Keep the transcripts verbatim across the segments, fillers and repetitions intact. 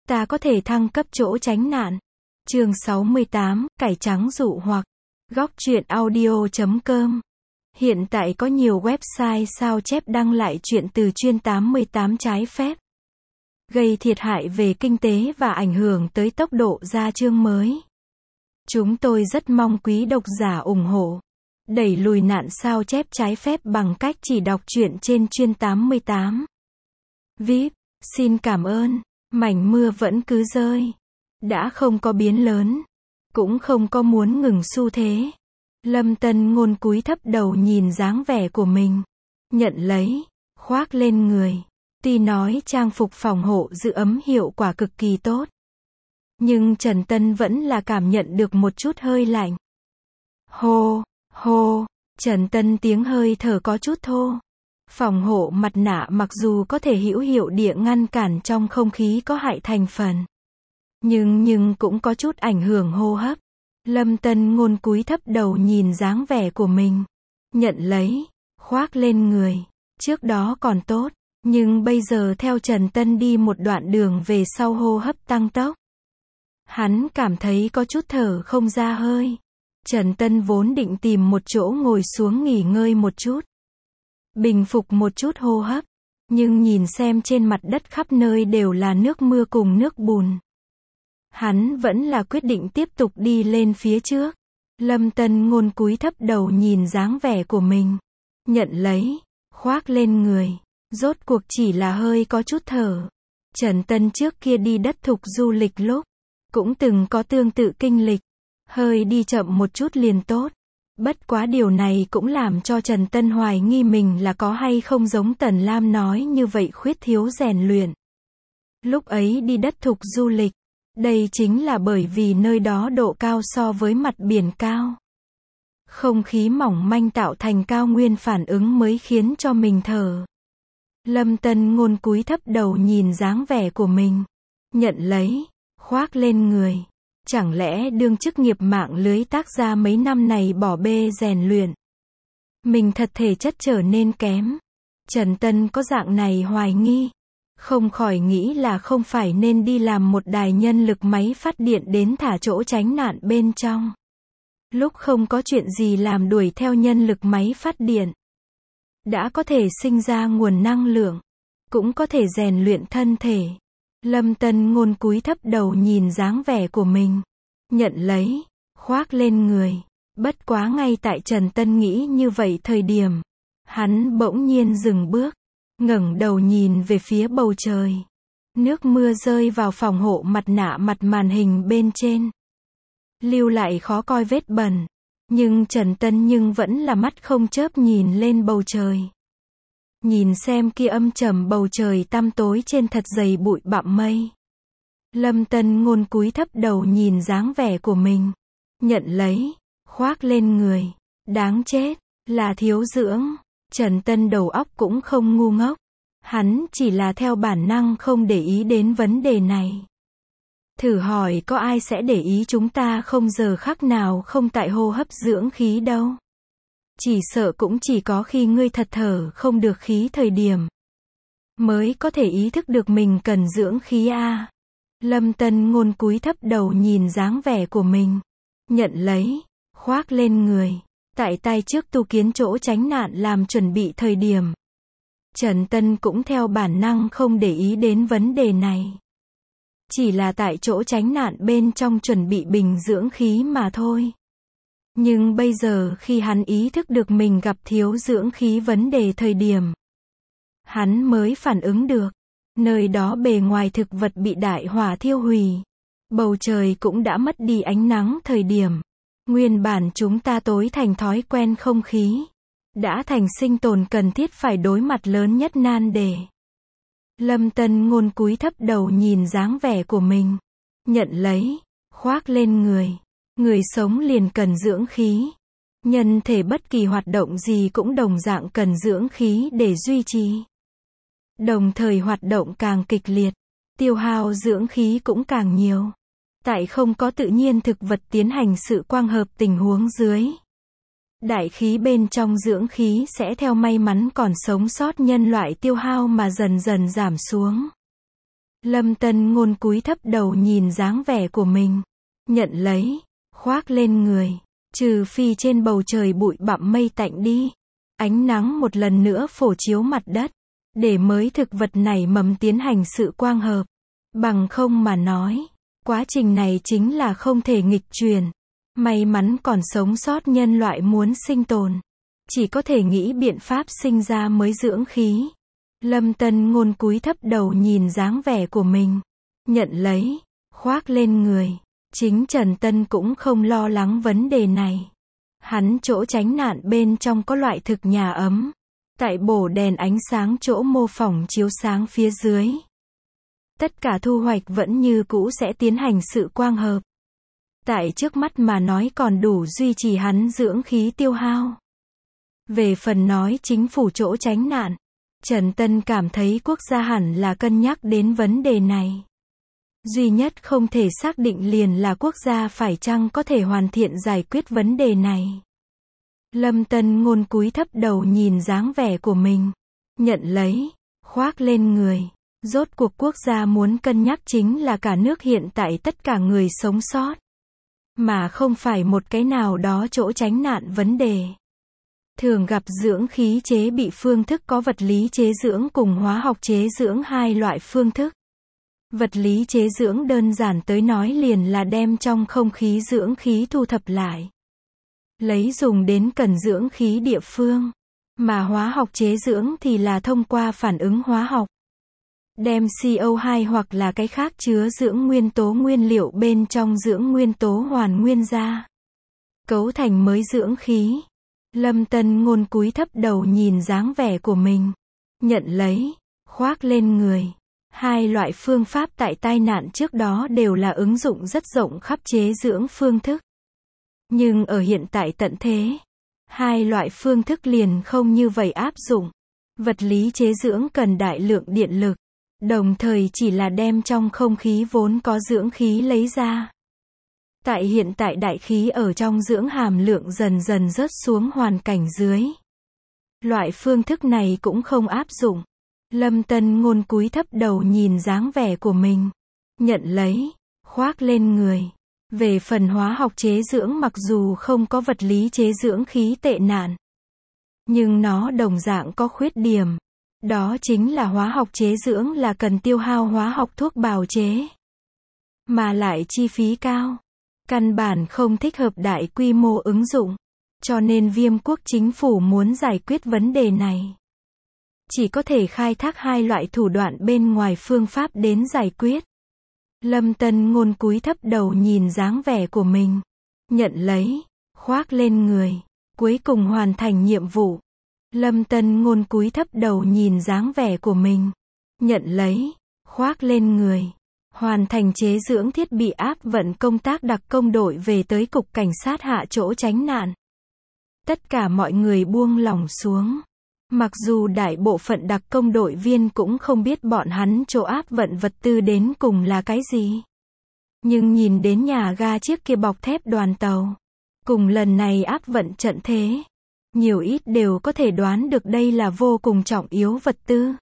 ta có thể thăng cấp chỗ tránh nạn. Chương sáu mươi tám, cải trắng dụ hoặc. Góc truyện audio chấm com. Hiện tại có nhiều website sao chép đăng lại truyện từ chuyên tám mươi tám trái phép, gây thiệt hại về kinh tế và ảnh hưởng tới tốc độ ra chương mới. Chúng tôi rất mong quý độc giả ủng hộ, đẩy lùi nạn sao chép trái phép bằng cách chỉ đọc truyện trên chuyên tám mươi tám. vê i pê, xin cảm ơn. Mảnh mưa vẫn cứ rơi. Đã không có biến lớn, cũng không có muốn ngừng xu thế. Lâm Tân Ngôn cúi thấp đầu nhìn dáng vẻ của mình, nhận lấy, khoác lên người. Tuy nói trang phục phòng hộ giữ ấm hiệu quả cực kỳ tốt, nhưng Trần Tân vẫn là cảm nhận được một chút hơi lạnh. Hô, hô, Trần Tân tiếng hơi thở có chút thô. Phòng hộ mặt nạ mặc dù có thể hữu hiệu địa ngăn cản trong không khí có hại thành phần, nhưng nhưng cũng có chút ảnh hưởng hô hấp. Lâm Tân Ngôn cúi thấp đầu nhìn dáng vẻ của mình, nhận lấy, khoác lên người. Trước đó còn tốt, nhưng bây giờ theo Trần Tân đi một đoạn đường về sau hô hấp tăng tốc. Hắn cảm thấy có chút thở không ra hơi. Trần Tân vốn định tìm một chỗ ngồi xuống nghỉ ngơi một chút, bình phục một chút hô hấp, nhưng nhìn xem trên mặt đất khắp nơi đều là nước mưa cùng nước bùn, hắn vẫn là quyết định tiếp tục đi lên phía trước. Lâm Tân Ngôn cúi thấp đầu nhìn dáng vẻ của mình, nhận lấy, khoác lên người. Rốt cuộc chỉ là hơi có chút thở. Trần Tân trước kia đi đất thục du lịch lúc, cũng từng có tương tự kinh lịch. Hơi đi chậm một chút liền tốt. Bất quá điều này cũng làm cho Trần Tân hoài nghi mình là có hay không giống Tần Lam nói như vậy khuyết thiếu rèn luyện. Lúc ấy đi đất thục du lịch, đây chính là bởi vì nơi đó độ cao so với mặt biển cao, không khí mỏng manh tạo thành cao nguyên phản ứng mới khiến cho mình thở. Lâm Tân Ngôn cúi thấp đầu nhìn dáng vẻ của mình, nhận lấy, khoác lên người. Chẳng lẽ đương chức nghiệp mạng lưới tác gia mấy năm này bỏ bê rèn luyện, mình thật thể chất trở nên kém? Trần Tân có dạng này hoài nghi, không khỏi nghĩ là không phải nên đi làm một đài nhân lực máy phát điện đến thả chỗ tránh nạn bên trong. Lúc không có chuyện gì làm đuổi theo nhân lực máy phát điện, đã có thể sinh ra nguồn năng lượng, cũng có thể rèn luyện thân thể. Lâm Tân Ngôn cúi thấp đầu nhìn dáng vẻ của mình, nhận lấy, khoác lên người. Bất quá ngay tại Trần Tân nghĩ như vậy thời điểm, hắn bỗng nhiên dừng bước, ngẩng đầu nhìn về phía bầu trời. Nước mưa rơi vào phòng hộ mặt nạ mặt màn hình bên trên, lưu lại khó coi vết bẩn. Nhưng Trần Tân nhưng vẫn là mắt không chớp nhìn lên bầu trời. Nhìn xem kia âm trầm bầu trời tăm tối trên thật dày bụi bặm mây. Lâm Tân Ngôn cúi thấp đầu nhìn dáng vẻ của mình, nhận lấy, khoác lên người. Đáng chết, là thiếu dưỡng. Trần Tân đầu óc cũng không ngu ngốc, hắn chỉ là theo bản năng không để ý đến vấn đề này. Thử hỏi có ai sẽ để ý chúng ta không giờ khắc nào không tại hô hấp dưỡng khí đâu. Chỉ sợ cũng chỉ có khi ngươi thật thở không được khí thời điểm, mới có thể ý thức được mình cần dưỡng khí a. Lâm Tân Ngôn cúi thấp đầu nhìn dáng vẻ của mình, nhận lấy, khoác lên người. Tại tay trước tu kiến chỗ tránh nạn làm chuẩn bị thời điểm, Trần Tân cũng theo bản năng không để ý đến vấn đề này. Chỉ là tại chỗ tránh nạn bên trong chuẩn bị bình dưỡng khí mà thôi. Nhưng bây giờ khi hắn ý thức được mình gặp thiếu dưỡng khí vấn đề thời điểm, hắn mới phản ứng được. Nơi đó bề ngoài thực vật bị đại hỏa thiêu hủy, bầu trời cũng đã mất đi ánh nắng thời điểm, nguyên bản chúng ta tối thành thói quen không khí, đã thành sinh tồn cần thiết phải đối mặt lớn nhất nan đề. Lâm Tân Ngôn cúi thấp đầu nhìn dáng vẻ của mình, nhận lấy, khoác lên người. Người sống liền cần dưỡng khí. Nhân thể bất kỳ hoạt động gì cũng đồng dạng cần dưỡng khí để duy trì. Đồng thời hoạt động càng kịch liệt, tiêu hao dưỡng khí cũng càng nhiều. Tại không có tự nhiên thực vật tiến hành sự quang hợp tình huống dưới, đại khí bên trong dưỡng khí sẽ theo may mắn còn sống sót nhân loại tiêu hao mà dần dần giảm xuống. Lâm Tân Ngôn cúi thấp đầu nhìn dáng vẻ của mình. Nhận lấy. Khoác lên người. Trừ phi trên bầu trời bụi bặm mây tạnh đi. Ánh nắng một lần nữa phổ chiếu mặt đất. Để mới thực vật này mầm tiến hành sự quang hợp. Bằng không mà nói. Quá trình này chính là không thể nghịch truyền. May mắn còn sống sót nhân loại muốn sinh tồn. Chỉ có thể nghĩ biện pháp sinh ra mới dưỡng khí. Lâm Tân Ngôn cúi thấp đầu nhìn dáng vẻ của mình. Nhận lấy. Khoác lên người. Chính Trần Tân cũng không lo lắng vấn đề này. Hắn chỗ tránh nạn bên trong có loại thực nhà ấm. Tại bổ đèn ánh sáng chỗ mô phỏng chiếu sáng phía dưới. Tất cả thu hoạch vẫn như cũ sẽ tiến hành sự quang hợp. Tại trước mắt mà nói còn đủ duy trì hắn dưỡng khí tiêu hao. Về phần nói chính phủ chỗ tránh nạn, Trần Tân cảm thấy quốc gia hẳn là cân nhắc đến vấn đề này. Duy nhất không thể xác định liền là quốc gia phải chăng có thể hoàn thiện giải quyết vấn đề này. Lâm Tân Ngôn cúi thấp đầu nhìn dáng vẻ của mình. Nhận lấy. Khoác lên người. Rốt cuộc quốc gia muốn cân nhắc chính là cả nước hiện tại tất cả người sống sót. Mà không phải một cái nào đó chỗ tránh nạn vấn đề. Thường gặp dưỡng khí chế bị phương thức có vật lý chế dưỡng cùng hóa học chế dưỡng hai loại phương thức. Vật lý chế dưỡng đơn giản tới nói liền là đem trong không khí dưỡng khí thu thập lại. Lấy dùng đến cần dưỡng khí địa phương. Mà hóa học chế dưỡng thì là thông qua phản ứng hóa học. Đem xê o hai hoặc là cái khác chứa dưỡng nguyên tố nguyên liệu bên trong dưỡng nguyên tố hoàn nguyên ra. Cấu thành mới dưỡng khí. Lâm Tân Ngôn cúi thấp đầu nhìn dáng vẻ của mình. Nhận lấy. Khoác lên người. Hai loại phương pháp tại tai nạn trước đó đều là ứng dụng rất rộng khắp chế dưỡng phương thức. Nhưng ở hiện tại tận thế, hai loại phương thức liền không như vậy áp dụng. Vật lý chế dưỡng cần đại lượng điện lực, đồng thời chỉ là đem trong không khí vốn có dưỡng khí lấy ra. Tại hiện tại đại khí ở trong dưỡng hàm lượng dần dần rớt xuống hoàn cảnh dưới. Loại phương thức này cũng không áp dụng. Lâm Tân Ngôn cúi thấp đầu nhìn dáng vẻ của mình. Nhận lấy. Khoác lên người. Về phần hóa học chế dưỡng mặc dù không có vật lý chế dưỡng khí tệ nạn. Nhưng nó đồng dạng có khuyết điểm. Đó chính là hóa học chế dưỡng là cần tiêu hao hóa học thuốc bào chế. Mà lại chi phí cao. Căn bản không thích hợp đại quy mô ứng dụng. Cho nên Viêm quốc chính phủ muốn giải quyết vấn đề này. Chỉ có thể khai thác hai loại thủ đoạn bên ngoài phương pháp đến giải quyết. Lâm Tân Ngôn cúi thấp đầu nhìn dáng vẻ của mình. Nhận lấy. Khoác lên người. Cuối cùng hoàn thành nhiệm vụ. Lâm Tân Ngôn cúi thấp đầu nhìn dáng vẻ của mình. Nhận lấy. Khoác lên người. Hoàn thành chế dưỡng thiết bị áp vận công tác đặc công đội về tới cục cảnh sát hạ chỗ tránh nạn. Tất cả mọi người buông lỏng xuống. Mặc dù đại bộ phận đặc công đội viên cũng không biết bọn hắn chỗ áp vận vật tư đến cùng là cái gì. Nhưng nhìn đến nhà ga chiếc kia bọc thép đoàn tàu. Cùng lần này áp vận trận thế. Nhiều ít đều có thể đoán được đây là vô cùng trọng yếu vật tư.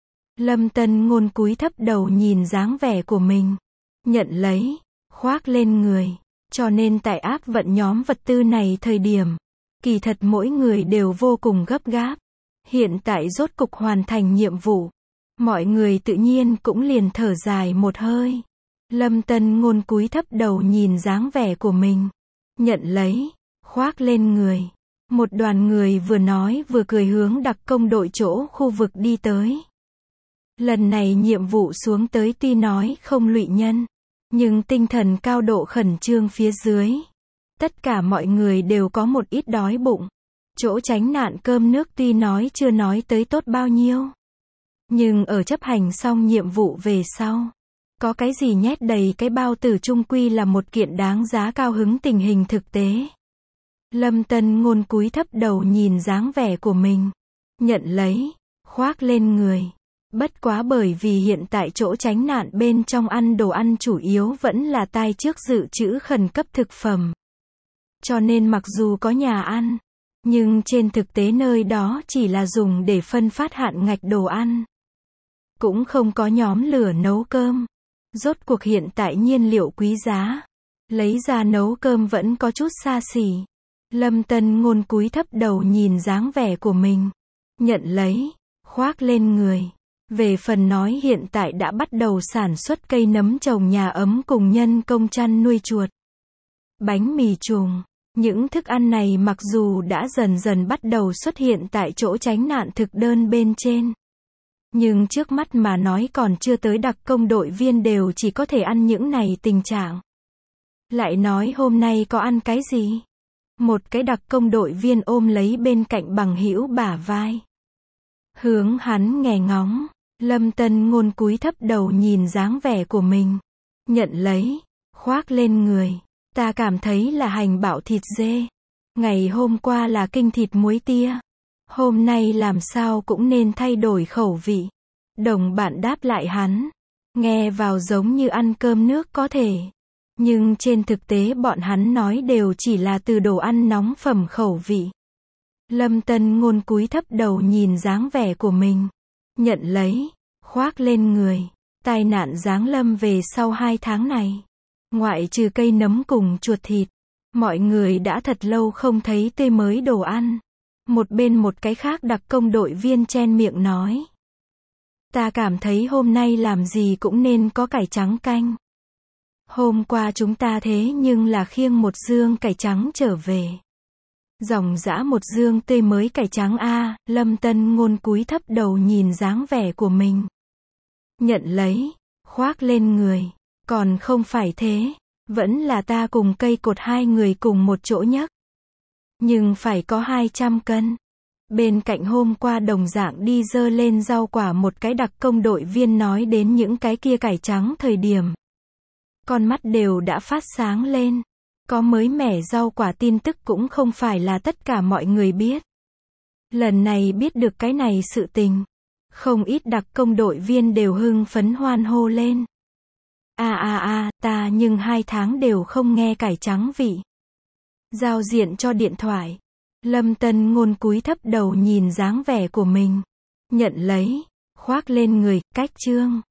Lâm Tân Ngôn cúi thấp đầu nhìn dáng vẻ của mình. Nhận lấy. Khoác lên người. Cho nên tại áp vận nhóm vật tư này thời điểm. Kỳ thật mỗi người đều vô cùng gấp gáp. Hiện tại rốt cục hoàn thành nhiệm vụ. Mọi người tự nhiên cũng liền thở dài một hơi. Lâm Tân Ngôn cúi thấp đầu nhìn dáng vẻ của mình. Nhận lấy. Khoác lên người. Một đoàn người vừa nói vừa cười hướng đặc công đội chỗ khu vực đi tới. Lần này nhiệm vụ xuống tới tuy nói không lụy nhân. Nhưng tinh thần cao độ khẩn trương phía dưới. Tất cả mọi người đều có một ít đói bụng. Chỗ tránh nạn cơm nước tuy nói chưa nói tới tốt bao nhiêu. Nhưng ở chấp hành xong nhiệm vụ về sau. Có cái gì nhét đầy cái bao tử trung quy là một kiện đáng giá cao hứng tình hình thực tế. Lâm Tân Ngôn cúi thấp đầu nhìn dáng vẻ của mình. Nhận lấy. Khoác lên người. Bất quá bởi vì hiện tại chỗ tránh nạn bên trong ăn đồ ăn chủ yếu vẫn là tai trước dự trữ khẩn cấp thực phẩm. Cho nên mặc dù có nhà ăn. Nhưng trên thực tế nơi đó chỉ là dùng để phân phát hạn ngạch đồ ăn. cũng không có nhóm lửa nấu cơm. Rốt cuộc hiện tại nhiên liệu quý giá, lấy ra nấu cơm vẫn có chút xa xỉ. Lâm Tân Ngôn cúi thấp đầu nhìn dáng vẻ của mình, nhận lấy, khoác lên người. Về phần nói hiện tại đã bắt đầu sản xuất cây nấm trồng nhà ấm cùng nhân công chăn nuôi chuột, bánh mì trùng. Những thức ăn này mặc dù đã dần dần bắt đầu xuất hiện tại chỗ tránh nạn thực đơn bên trên, nhưng trước mắt mà nói còn chưa tới đặc công đội viên đều chỉ có thể ăn những này tình trạng. Lại nói hôm nay có ăn cái gì? Một cái đặc công đội viên ôm lấy bên cạnh bằng hữu bả vai, hướng hắn nghe ngóng. Lâm Tân Ngôn cúi thấp đầu nhìn dáng vẻ của mình, nhận lấy, khoác lên người. Ta cảm thấy là hành bạo thịt dê. Ngày hôm qua là kinh thịt muối tia. Hôm nay làm sao cũng nên thay đổi khẩu vị. Đồng bạn đáp lại hắn. Nghe vào giống như ăn cơm nước có thể. Nhưng trên thực tế bọn hắn nói đều chỉ là từ đồ ăn nóng phẩm khẩu vị. Lâm Tân Ngôn cúi thấp đầu nhìn dáng vẻ của mình, nhận lấy, khoác lên người. Tai nạn giáng lâm về sau hai tháng này, ngoại trừ cây nấm cùng chuột thịt, mọi người đã thật lâu không thấy tươi mới đồ ăn. Một bên một cái khác đặc công đội viên chen miệng nói. Ta cảm thấy hôm nay làm gì cũng nên có cải trắng canh. Hôm qua chúng ta thế nhưng là khiêng một dương cải trắng trở về. Dòng dã một dương tươi mới cải trắng a. Lâm Tân Ngôn cúi thấp đầu nhìn dáng vẻ của mình, nhận lấy, khoác lên người. Còn không phải thế, vẫn là ta cùng cây cột hai người cùng một chỗ nhấc. Nhưng phải có hai trăm cân. Bên cạnh hôm qua đồng dạng đi dơ lên rau quả một cái đặc công đội viên nói đến những cái kia cải trắng thời điểm, con mắt đều đã phát sáng lên. Có mới mẻ rau quả tin tức cũng không phải là tất cả mọi người biết. Lần này biết được cái này sự tình, không ít đặc công đội viên đều hưng phấn hoan hô lên. A a a, ta nhưng hai tháng đều không nghe cải trắng vị. Giao diện cho điện thoại. Lâm Tân Ngôn cúi thấp đầu nhìn dáng vẻ của mình, nhận lấy, khoác lên người. Cách chương